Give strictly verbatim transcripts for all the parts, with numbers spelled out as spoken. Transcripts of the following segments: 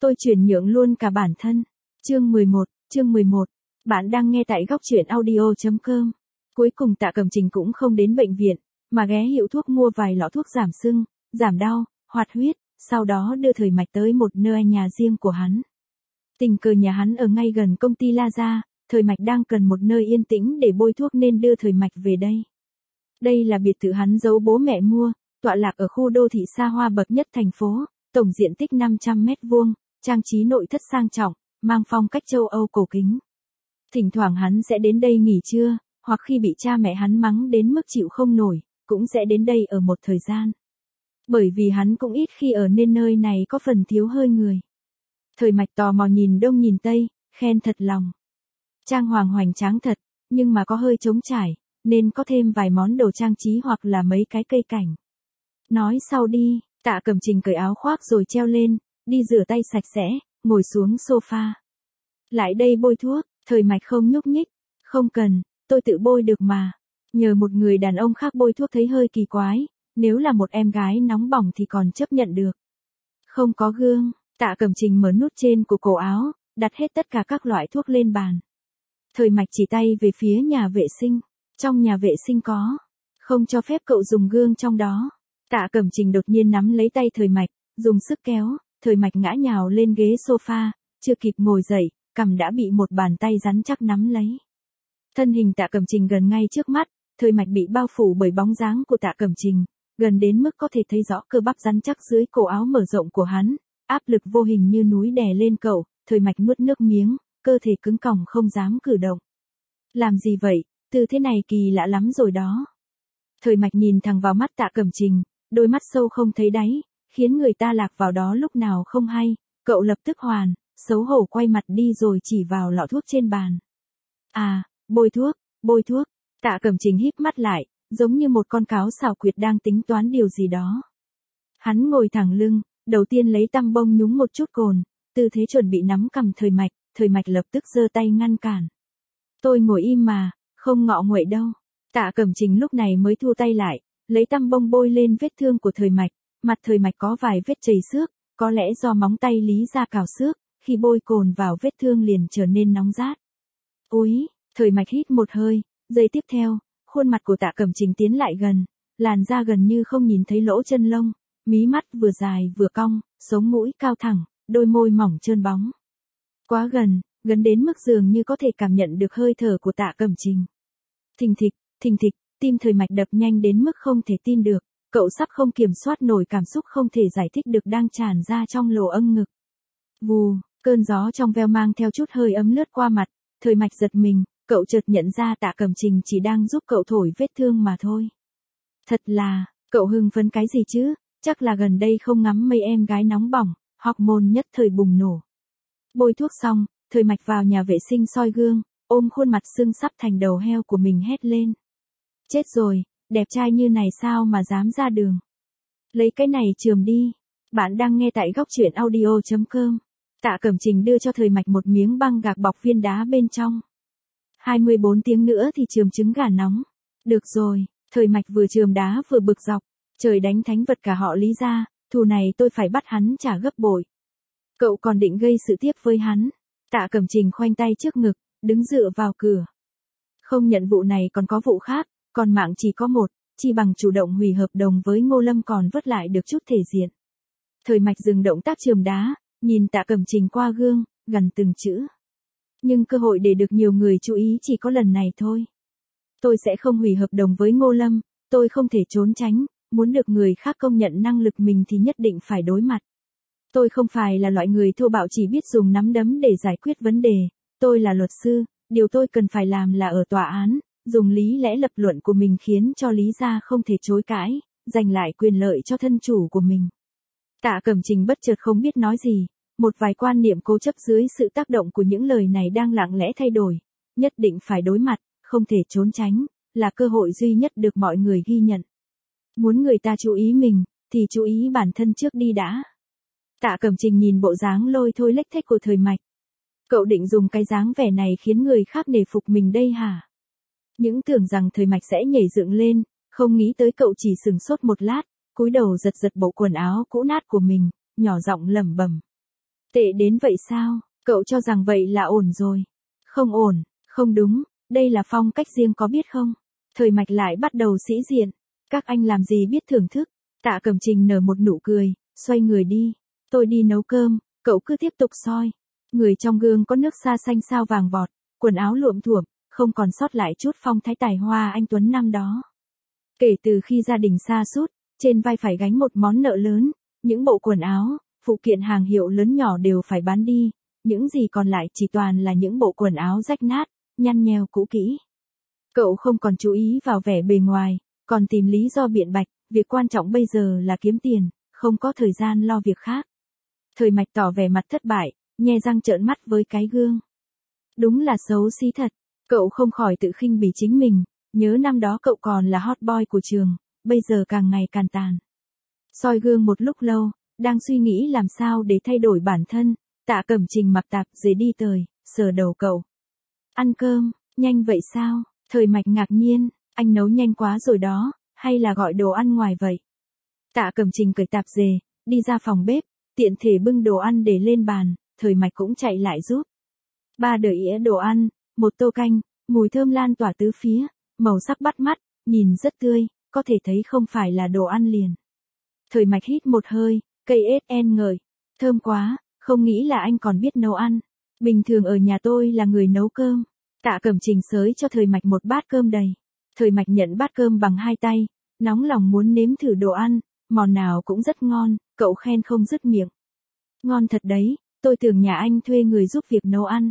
tôi chuyển nhượng luôn cả bản thân. Chương mười một, chương mười một. Bạn đang nghe tại góc truyện audio chấm com. Cuối cùng Tạ Cẩm Trình cũng không đến bệnh viện, mà ghé hiệu thuốc mua vài lọ thuốc giảm sưng, giảm đau, hoạt huyết, sau đó đưa Thời Mạch tới một nơi nhà riêng của hắn. Tình cờ nhà hắn ở ngay gần công ty La Gia, Thời Mạch đang cần một nơi yên tĩnh để bôi thuốc nên đưa Thời Mạch về đây. Đây là biệt thự hắn giấu bố mẹ mua, tọa lạc ở khu đô thị xa hoa bậc nhất thành phố, tổng diện tích năm trăm mét vuông, trang trí nội thất sang trọng, mang phong cách châu Âu cổ kính. Thỉnh thoảng hắn sẽ đến đây nghỉ trưa, hoặc khi bị cha mẹ hắn mắng đến mức chịu không nổi, cũng sẽ đến đây ở một thời gian. Bởi vì hắn cũng ít khi ở nên nơi này có phần thiếu hơi người. Thời Mạch tò mò nhìn đông nhìn tây, khen thật lòng. Trang hoàng hoành tráng thật, nhưng mà có hơi trống trải, nên có thêm vài món đồ trang trí hoặc là mấy cái cây cảnh. Nói sau đi, Tạ Cẩm Trình cởi áo khoác rồi treo lên, đi rửa tay sạch sẽ, ngồi xuống sofa. Lại đây bôi thuốc, Thời Mạch không nhúc nhích. Không cần, tôi tự bôi được mà. Nhờ một người đàn ông khác bôi thuốc thấy hơi kỳ quái, nếu là một em gái nóng bỏng thì còn chấp nhận được. Không có gương, Tạ Cẩm Trình mở nút trên của cổ áo, đặt hết tất cả các loại thuốc lên bàn. Thời Mạch chỉ tay về phía nhà vệ sinh. Trong nhà vệ sinh có, không cho phép cậu dùng gương trong đó. Tạ Cẩm Trình đột nhiên nắm lấy tay Thời Mạch, dùng sức kéo, Thời Mạch ngã nhào lên ghế sofa, chưa kịp ngồi dậy, cằm đã bị một bàn tay rắn chắc nắm lấy. Thân hình Tạ Cẩm Trình gần ngay trước mắt, Thời Mạch bị bao phủ bởi bóng dáng của Tạ Cẩm Trình, gần đến mức có thể thấy rõ cơ bắp rắn chắc dưới cổ áo mở rộng của hắn, áp lực vô hình như núi đè lên cậu. Thời Mạch nuốt nước miếng, cơ thể cứng còng không dám cử động. Làm gì vậy, tư thế này kỳ lạ lắm rồi đó. Thời Mạch nhìn thẳng vào mắt Tạ Cẩm Trình, đôi mắt sâu không thấy đáy, khiến người ta lạc vào đó lúc nào không hay. Cậu lập tức hoàn, xấu hổ quay mặt đi rồi chỉ vào lọ thuốc trên bàn. À, bôi thuốc, bôi thuốc. Tạ Cẩm Trình híp mắt lại, giống như một con cáo xảo quyệt đang tính toán điều gì đó. Hắn ngồi thẳng lưng, đầu tiên lấy tăm bông nhúng một chút cồn, tư thế chuẩn bị nắm cằm Thời Mạch. Thời Mạch lập tức giơ tay ngăn cản. Tôi ngồi im mà, không ngọ nguậy đâu. Tạ Cẩm Trình lúc này mới thu tay lại, lấy tăm bông bôi lên vết thương của Thời Mạch. Mặt Thời Mạch có vài vết chảy xước, có lẽ do móng tay lý ra cào xước, khi bôi cồn vào vết thương liền trở nên nóng rát. Úi, Thời Mạch hít một hơi, giây tiếp theo, khuôn mặt của Tạ Cẩm Trình tiến lại gần, làn da gần như không nhìn thấy lỗ chân lông, mí mắt vừa dài vừa cong, sống mũi cao thẳng, đôi môi mỏng trơn bóng. Quá gần, gần đến mức dường như có thể cảm nhận được hơi thở của Tạ Cẩm Trình. Thình thịch, thình thịch, tim Thời Mạch đập nhanh đến mức không thể tin được, cậu sắp không kiểm soát nổi cảm xúc không thể giải thích được đang tràn ra trong lỗ âm ngực. Vù, cơn gió trong veo mang theo chút hơi ấm lướt qua mặt, Thời Mạch giật mình, cậu chợt nhận ra Tạ Cẩm Trình chỉ đang giúp cậu thổi vết thương mà thôi. Thật là, cậu hưng phấn cái gì chứ, chắc là gần đây không ngắm mấy em gái nóng bỏng, hormone nhất thời bùng nổ. Bôi thuốc xong, Thời Mạch vào nhà vệ sinh soi gương, ôm khuôn mặt sưng sắp thành đầu heo của mình hét lên. Chết rồi, đẹp trai như này sao mà dám ra đường. Lấy cái này chườm đi. Bạn đang nghe tại góc truyện audio chấm com. Tạ Cẩm Trình đưa cho Thời Mạch một miếng băng gạc bọc viên đá bên trong. hai mươi bốn tiếng nữa thì chườm trứng gà nóng. Được rồi, Thời Mạch vừa chườm đá vừa bực dọc. Trời đánh thánh vật cả họ Lý ra, thù này tôi phải bắt hắn trả gấp bội. Cậu còn định gây sự tiếp với hắn. Tạ Cẩm Trình khoanh tay trước ngực, đứng dựa vào cửa. Không nhận vụ này còn có vụ khác, còn mạng chỉ có một, chi bằng chủ động hủy hợp đồng với Ngô Lâm còn vớt lại được chút thể diện. Thời Mạch dừng động tác chườm đá, nhìn Tạ Cẩm Trình qua gương, gần từng chữ. Nhưng cơ hội để được nhiều người chú ý chỉ có lần này thôi. Tôi sẽ không hủy hợp đồng với Ngô Lâm, tôi không thể trốn tránh, muốn được người khác công nhận năng lực mình thì nhất định phải đối mặt. Tôi không phải là loại người thô bạo chỉ biết dùng nắm đấm để giải quyết vấn đề, tôi là luật sư, điều tôi cần phải làm là ở tòa án, dùng lý lẽ lập luận của mình khiến cho Lý gia không thể chối cãi, giành lại quyền lợi cho thân chủ của mình. Tạ Cẩm Trình bất chợt không biết nói gì, một vài quan niệm cố chấp dưới sự tác động của những lời này đang lặng lẽ thay đổi, nhất định phải đối mặt, không thể trốn tránh, là cơ hội duy nhất được mọi người ghi nhận. Muốn người ta chú ý mình, thì chú ý bản thân trước đi đã. Tạ Cẩm Trình nhìn bộ dáng lôi thôi lếch thếch của Thời Mạch. Cậu định dùng cái dáng vẻ này khiến người khác nể phục mình đây hả? Những tưởng rằng Thời Mạch sẽ nhảy dựng lên, không nghĩ tới cậu chỉ sừng sốt một lát, cúi đầu giật giật bộ quần áo cũ nát của mình, nhỏ giọng lẩm bẩm. Tệ đến vậy sao? Cậu cho rằng vậy là ổn rồi. Không ổn, không đúng, đây là phong cách riêng có biết không? Thời Mạch lại bắt đầu sĩ diện. Các anh làm gì biết thưởng thức. Tạ Cẩm Trình nở một nụ cười, xoay người đi. Tôi đi nấu cơm, cậu cứ tiếp tục soi. Người trong gương có nước da xanh sao vàng vọt, quần áo luộm thuộm, không còn sót lại chút phong thái tài hoa anh tuấn năm đó. Kể từ khi gia đình sa sút, trên vai phải gánh một món nợ lớn, những bộ quần áo, phụ kiện hàng hiệu lớn nhỏ đều phải bán đi, những gì còn lại chỉ toàn là những bộ quần áo rách nát, nhăn nheo cũ kỹ. Cậu không còn chú ý vào vẻ bề ngoài, còn tìm lý do biện bạch, việc quan trọng bây giờ là kiếm tiền, không có thời gian lo việc khác. Thời Mạch tỏ vẻ mặt thất bại, nhe răng trợn mắt với cái gương. Đúng là xấu xí thật, cậu không khỏi tự khinh bỉ chính mình, nhớ năm đó cậu còn là hot boy của trường, bây giờ càng ngày càng tàn. Soi gương một lúc lâu, đang suy nghĩ làm sao để thay đổi bản thân, Tạ Cẩm Trình mặc tạp dề đi tới, sờ đầu cậu. Ăn cơm, nhanh vậy sao? Thời Mạch ngạc nhiên, anh nấu nhanh quá rồi đó, hay là gọi đồ ăn ngoài vậy? Tạ Cẩm Trình cởi tạp dề, đi ra phòng bếp, tiện thể bưng đồ ăn để lên bàn, Thời Mạch cũng chạy lại giúp. Ba đĩa ĩa đồ ăn, một tô canh, mùi thơm lan tỏa tứ phía, màu sắc bắt mắt, nhìn rất tươi, có thể thấy không phải là đồ ăn liền. Thời Mạch hít một hơi, cây ết en ngời, thơm quá, không nghĩ là anh còn biết nấu ăn. Bình thường ở nhà tôi là người nấu cơm. Tạ Cẩm Trình xới cho Thời Mạch một bát cơm đầy. Thời Mạch nhận bát cơm bằng hai tay, nóng lòng muốn nếm thử đồ ăn, món nào cũng rất ngon, cậu khen không dứt miệng. Ngon thật đấy, tôi tưởng nhà anh thuê người giúp việc nấu ăn.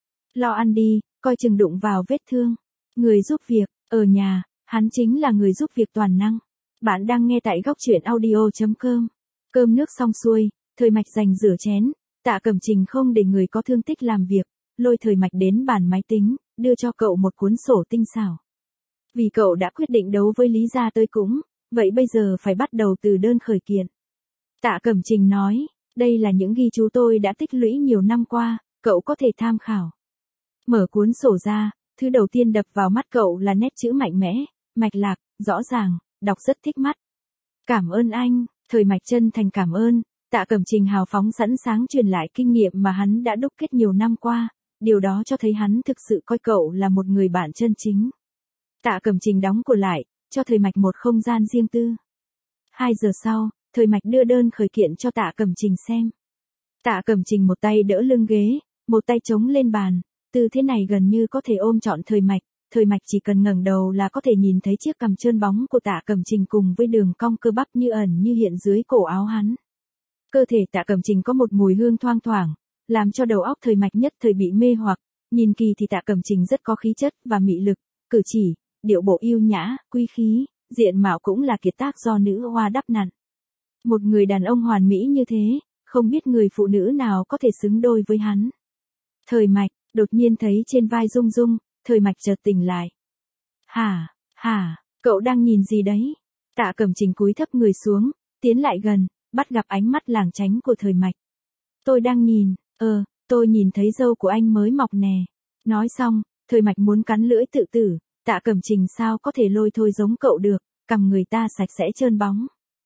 Lo ăn đi, coi chừng đụng vào vết thương. Người giúp việc, ở nhà, hắn chính là người giúp việc toàn năng. Bạn đang nghe tại góc truyện audio chấm com. Cơm nước xong xuôi, Thời Mạch dành rửa chén, Tạ Cẩm Trình không để người có thương tích làm việc, lôi Thời Mạch đến bàn máy tính, đưa cho cậu một cuốn sổ tinh xảo. Vì cậu đã quyết định đấu với Lý gia tới cũng, vậy bây giờ phải bắt đầu từ đơn khởi kiện. Tạ Cẩm Trình nói, đây là những ghi chú tôi đã tích lũy nhiều năm qua, cậu có thể tham khảo. Mở cuốn sổ ra, thứ đầu tiên đập vào mắt cậu là nét chữ mạnh mẽ, mạch lạc, rõ ràng, đọc rất thích mắt. Cảm ơn anh, Thời Mạch chân thành cảm ơn. Tạ Cẩm Trình hào phóng sẵn sàng truyền lại kinh nghiệm mà hắn đã đúc kết nhiều năm qua, điều đó cho thấy hắn thực sự coi cậu là một người bạn chân chính. Tạ Cẩm Trình đóng cửa lại, cho Thời Mạch một không gian riêng tư. Hai giờ sau, Thời Mạch đưa đơn khởi kiện cho Tạ Cẩm Trình xem. Tạ Cẩm Trình một tay đỡ lưng ghế, một tay chống lên bàn, tư thế này gần như có thể ôm trọn Thời Mạch, Thời Mạch chỉ cần ngẩng đầu là có thể nhìn thấy chiếc cằm trơn bóng của Tạ Cẩm Trình cùng với đường cong cơ bắp như ẩn như hiện dưới cổ áo hắn. Cơ thể Tạ Cẩm Trình có một mùi hương thoang thoảng, làm cho đầu óc Thời Mạch nhất thời bị mê hoặc, nhìn kỳ thì Tạ Cẩm Trình rất có khí chất và mị lực, cử chỉ, điệu bộ yêu nhã, quý khí, diện mạo cũng là kiệt tác do nữ hoa đắp nặn. Một người đàn ông hoàn mỹ như thế, không biết người phụ nữ nào có thể xứng đôi với hắn. Thời Mạch, đột nhiên thấy trên vai rung rung, Thời Mạch chợt tỉnh lại. Hả, hả, cậu đang nhìn gì đấy? Tạ Cẩm Trình cúi thấp người xuống, tiến lại gần, bắt gặp ánh mắt lảng tránh của Thời Mạch. Tôi đang nhìn, ờ, tôi nhìn thấy râu của anh mới mọc nè. Nói xong, Thời Mạch muốn cắn lưỡi tự tử, Tạ Cẩm Trình sao có thể lôi thôi giống cậu được, cằm người ta sạch sẽ trơn bóng.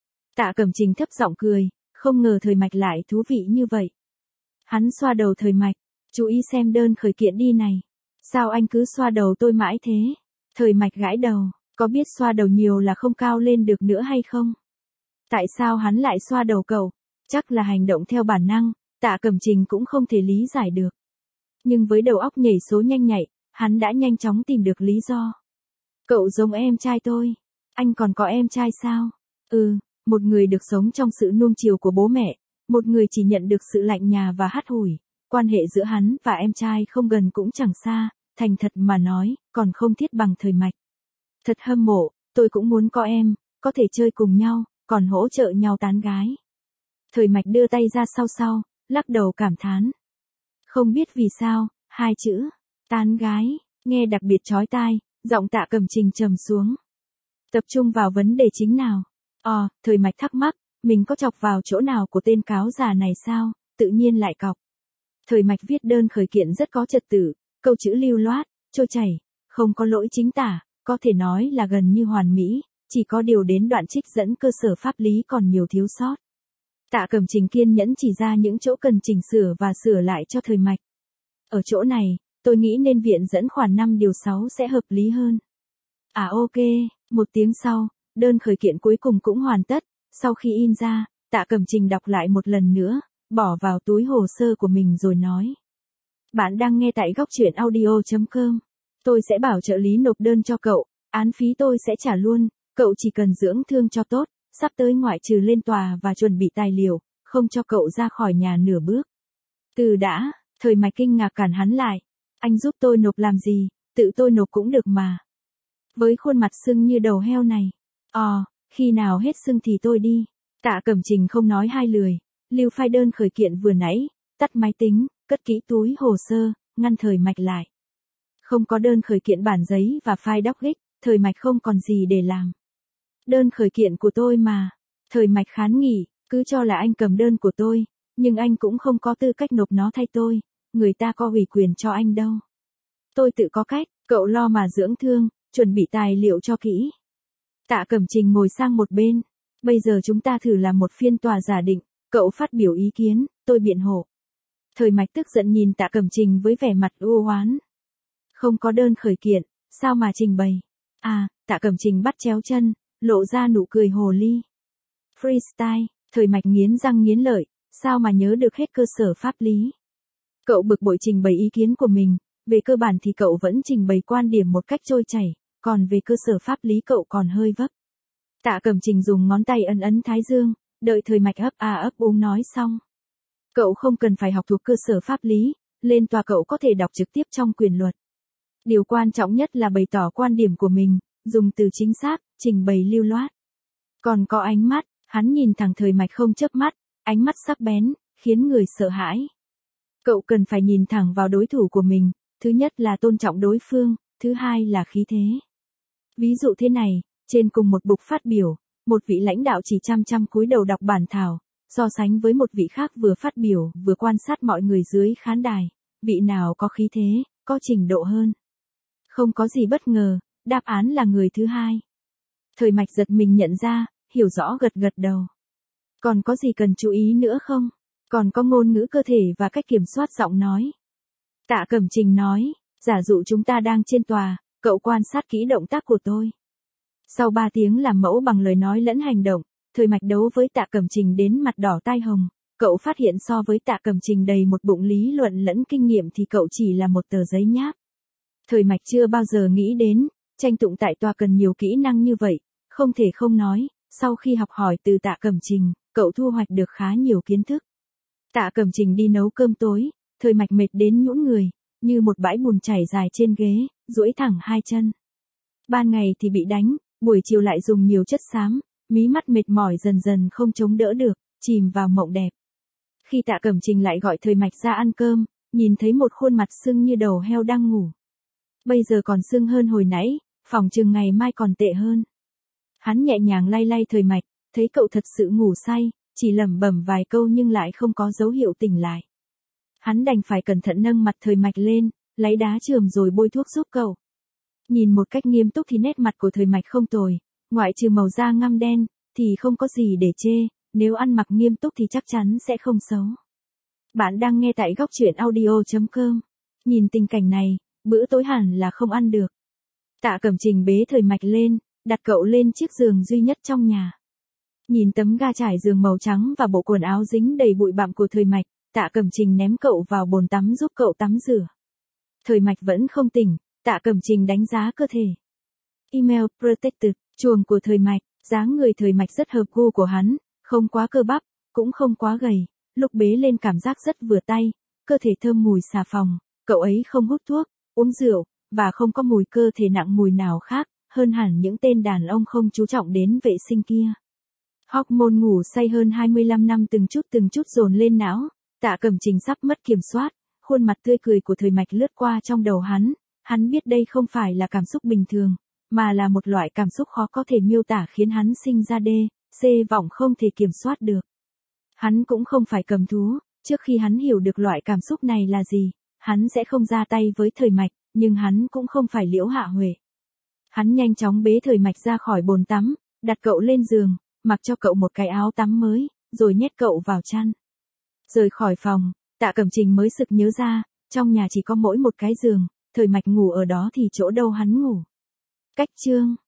Tạ Cẩm Trình thấp giọng cười, không ngờ Thời Mạch lại thú vị như vậy. Hắn xoa đầu Thời Mạch, chú ý xem đơn khởi kiện đi này. Sao anh cứ xoa đầu tôi mãi thế? Thời Mạch gãi đầu, có biết xoa đầu nhiều là không cao lên được nữa hay không? Tại sao hắn lại xoa đầu cậu? Chắc là hành động theo bản năng, Tạ Cẩm Trình cũng không thể lý giải được. Nhưng với đầu óc nhảy số nhanh nhạy, hắn đã nhanh chóng tìm được lý do. Cậu giống em trai tôi. Anh còn có em trai sao? Ừ, một người được sống trong sự nuông chiều của bố mẹ, một người chỉ nhận được sự lạnh nhà và hắt hủi. Quan hệ giữa hắn và em trai không gần cũng chẳng xa, thành thật mà nói, còn không thiết bằng Thời Mạch. Thật hâm mộ, tôi cũng muốn có em, có thể chơi cùng nhau, còn hỗ trợ nhau tán gái. Thời Mạch đưa tay ra sau sau, lắc đầu cảm thán. Không biết vì sao, hai chữ, tán gái, nghe đặc biệt chói tai, giọng Tạ Cẩm Trình trầm xuống. Tập trung vào vấn đề chính nào. Ờ, Thời Mạch thắc mắc, mình có chọc vào chỗ nào của tên cáo già này sao, tự nhiên lại cọc. Thời Mạch viết đơn khởi kiện rất có trật tự, câu chữ lưu loát, trôi chảy, không có lỗi chính tả, có thể nói là gần như hoàn mỹ, chỉ có điều đến đoạn trích dẫn cơ sở pháp lý còn nhiều thiếu sót. Tạ Cẩm Trình kiên nhẫn chỉ ra những chỗ cần chỉnh sửa và sửa lại cho Thời Mạch. Ở chỗ này, tôi nghĩ nên viện dẫn khoản năm điều sáu sẽ hợp lý hơn. À ok, một tiếng sau, đơn khởi kiện cuối cùng cũng hoàn tất, sau khi in ra, Tạ Cẩm Trình đọc lại một lần nữa, bỏ vào túi hồ sơ của mình rồi nói. Bạn đang nghe tại góc truyện audio chấm com. Tôi sẽ bảo trợ lý nộp đơn cho cậu, án phí tôi sẽ trả luôn, cậu chỉ cần dưỡng thương cho tốt, sắp tới ngoại trừ lên tòa và chuẩn bị tài liệu, không cho cậu ra khỏi nhà nửa bước. Từ đã, Thời Mạch kinh ngạc cản hắn lại. Anh giúp tôi nộp làm gì, tự tôi nộp cũng được mà. Với khuôn mặt sưng như đầu heo này. Ờ, khi nào hết sưng thì tôi đi. Tạ Cẩm Trình không nói hai lời, lưu file đơn khởi kiện vừa nãy, tắt máy tính, cất kỹ túi hồ sơ, ngăn Thời Mạch lại. Không có đơn khởi kiện bản giấy và file doc gig, Thời Mạch không còn gì để làm. Đơn khởi kiện của tôi mà. Thời Mạch khán nghỉ, cứ cho là anh cầm đơn của tôi, nhưng anh cũng không có tư cách nộp nó thay tôi, người ta có ủy quyền cho anh đâu. Tôi tự có cách, cậu lo mà dưỡng thương, chuẩn bị tài liệu cho kỹ. Tạ Cẩm Trình ngồi sang một bên. Bây giờ chúng ta thử làm một phiên tòa giả định, cậu phát biểu ý kiến, tôi biện hộ. Thời Mạch tức giận nhìn Tạ Cẩm Trình với vẻ mặt u oán. Không có đơn khởi kiện, sao mà trình bày? À, Tạ Cẩm Trình bắt chéo chân, lộ ra nụ cười hồ ly. Freestyle, Thời Mạch nghiến răng nghiến lợi, sao mà nhớ được hết cơ sở pháp lý. Cậu bực bội trình bày ý kiến của mình, về cơ bản thì cậu vẫn trình bày quan điểm một cách trôi chảy, còn về cơ sở pháp lý cậu còn hơi vấp. Tạ Cẩm Trình dùng ngón tay ấn ấn thái dương, đợi Thời Mạch ấp a ấp úng nói xong. Cậu không cần phải học thuộc cơ sở pháp lý, lên tòa cậu có thể đọc trực tiếp trong quyền luật. Điều quan trọng nhất là bày tỏ quan điểm của mình, dùng từ chính xác, trình bày lưu loát. Còn có ánh mắt, hắn nhìn thẳng Thời Mạch không chớp mắt, ánh mắt sắc bén, khiến người sợ hãi. Cậu cần phải nhìn thẳng vào đối thủ của mình, thứ nhất là tôn trọng đối phương, thứ hai là khí thế. Ví dụ thế này, trên cùng một bục phát biểu, một vị lãnh đạo chỉ chăm chăm cúi đầu đọc bản thảo, so sánh với một vị khác vừa phát biểu vừa quan sát mọi người dưới khán đài, vị nào có khí thế, có trình độ hơn. Không có gì bất ngờ, đáp án là người thứ hai. Thời Mạch giật mình nhận ra, hiểu rõ gật gật đầu. Còn có gì cần chú ý nữa không? Còn có ngôn ngữ cơ thể và cách kiểm soát giọng nói. Tạ Cẩm Trình nói, giả dụ chúng ta đang trên tòa, cậu quan sát kỹ động tác của tôi. Sau ba tiếng làm mẫu bằng lời nói lẫn hành động, Thời Mạch đấu với Tạ Cẩm Trình đến mặt đỏ tai hồng, cậu phát hiện so với Tạ Cẩm Trình đầy một bụng lý luận lẫn kinh nghiệm thì cậu chỉ là một tờ giấy nháp. Thời Mạch chưa bao giờ nghĩ đến, tranh tụng tại tòa cần nhiều kỹ năng như vậy, không thể không nói, sau khi học hỏi từ Tạ Cẩm Trình, cậu thu hoạch được khá nhiều kiến thức. Tạ Cẩm Trình đi nấu cơm tối, Thời Mạch mệt đến nhũn người, như một bãi bùn chảy dài trên ghế, duỗi thẳng hai chân. Ban ngày thì bị đánh, buổi chiều lại dùng nhiều chất xám, mí mắt mệt mỏi dần dần không chống đỡ được, chìm vào mộng đẹp. Khi Tạ Cẩm Trình lại gọi Thời Mạch ra ăn cơm, nhìn thấy một khuôn mặt sưng như đầu heo đang ngủ. Bây giờ còn sưng hơn hồi nãy, phỏng chừng ngày mai còn tệ hơn. Hắn nhẹ nhàng lay lay Thời Mạch, thấy cậu thật sự ngủ say, chỉ lẩm bẩm vài câu nhưng lại không có dấu hiệu tỉnh lại. Hắn đành phải cẩn thận nâng mặt Thời Mạch lên, lấy đá chườm rồi bôi thuốc giúp cậu. Nhìn một cách nghiêm túc thì nét mặt của Thời Mạch không tồi, ngoại trừ màu da ngăm đen, thì không có gì để chê, nếu ăn mặc nghiêm túc thì chắc chắn sẽ không xấu. Bạn đang nghe tại góc truyện audio chấm com. Nhìn tình cảnh này, bữa tối hẳn là không ăn được. Tạ Cẩm Trình bế Thời Mạch lên, đặt cậu lên chiếc giường duy nhất trong nhà. Nhìn tấm ga trải giường màu trắng và bộ quần áo dính đầy bụi bặm của Thời Mạch, Tạ Cẩm Trình ném cậu vào bồn tắm giúp cậu tắm rửa. Thời Mạch vẫn không tỉnh, Tạ Cẩm Trình đánh giá cơ thể. Email Protected, chuồng của Thời Mạch, dáng người Thời Mạch rất hợp gu của hắn, không quá cơ bắp, cũng không quá gầy, lúc bế lên cảm giác rất vừa tay, cơ thể thơm mùi xà phòng, cậu ấy không hút thuốc, uống rượu, và không có mùi cơ thể nặng mùi nào khác, hơn hẳn những tên đàn ông không chú trọng đến vệ sinh kia. Hormone ngủ say hơn hai mươi lăm năm từng chút từng chút dồn lên não, Tạ Cẩm Trình sắp mất kiểm soát, khuôn mặt tươi cười của Thời Mạch lướt qua trong đầu hắn, hắn biết đây không phải là cảm xúc bình thường, mà là một loại cảm xúc khó có thể miêu tả khiến hắn sinh ra đê, xê vọng không thể kiểm soát được. Hắn cũng không phải cầm thú, trước khi hắn hiểu được loại cảm xúc này là gì, hắn sẽ không ra tay với Thời Mạch, nhưng hắn cũng không phải Liễu Hạ Huệ. Hắn nhanh chóng bế Thời Mạch ra khỏi bồn tắm, đặt cậu lên giường, mặc cho cậu một cái áo tắm mới, rồi nhét cậu vào chăn. Rời khỏi phòng, Tạ Cẩm Trình mới sực nhớ ra, trong nhà chỉ có mỗi một cái giường, Thời Mạch ngủ ở đó thì chỗ đâu hắn ngủ. Cách chương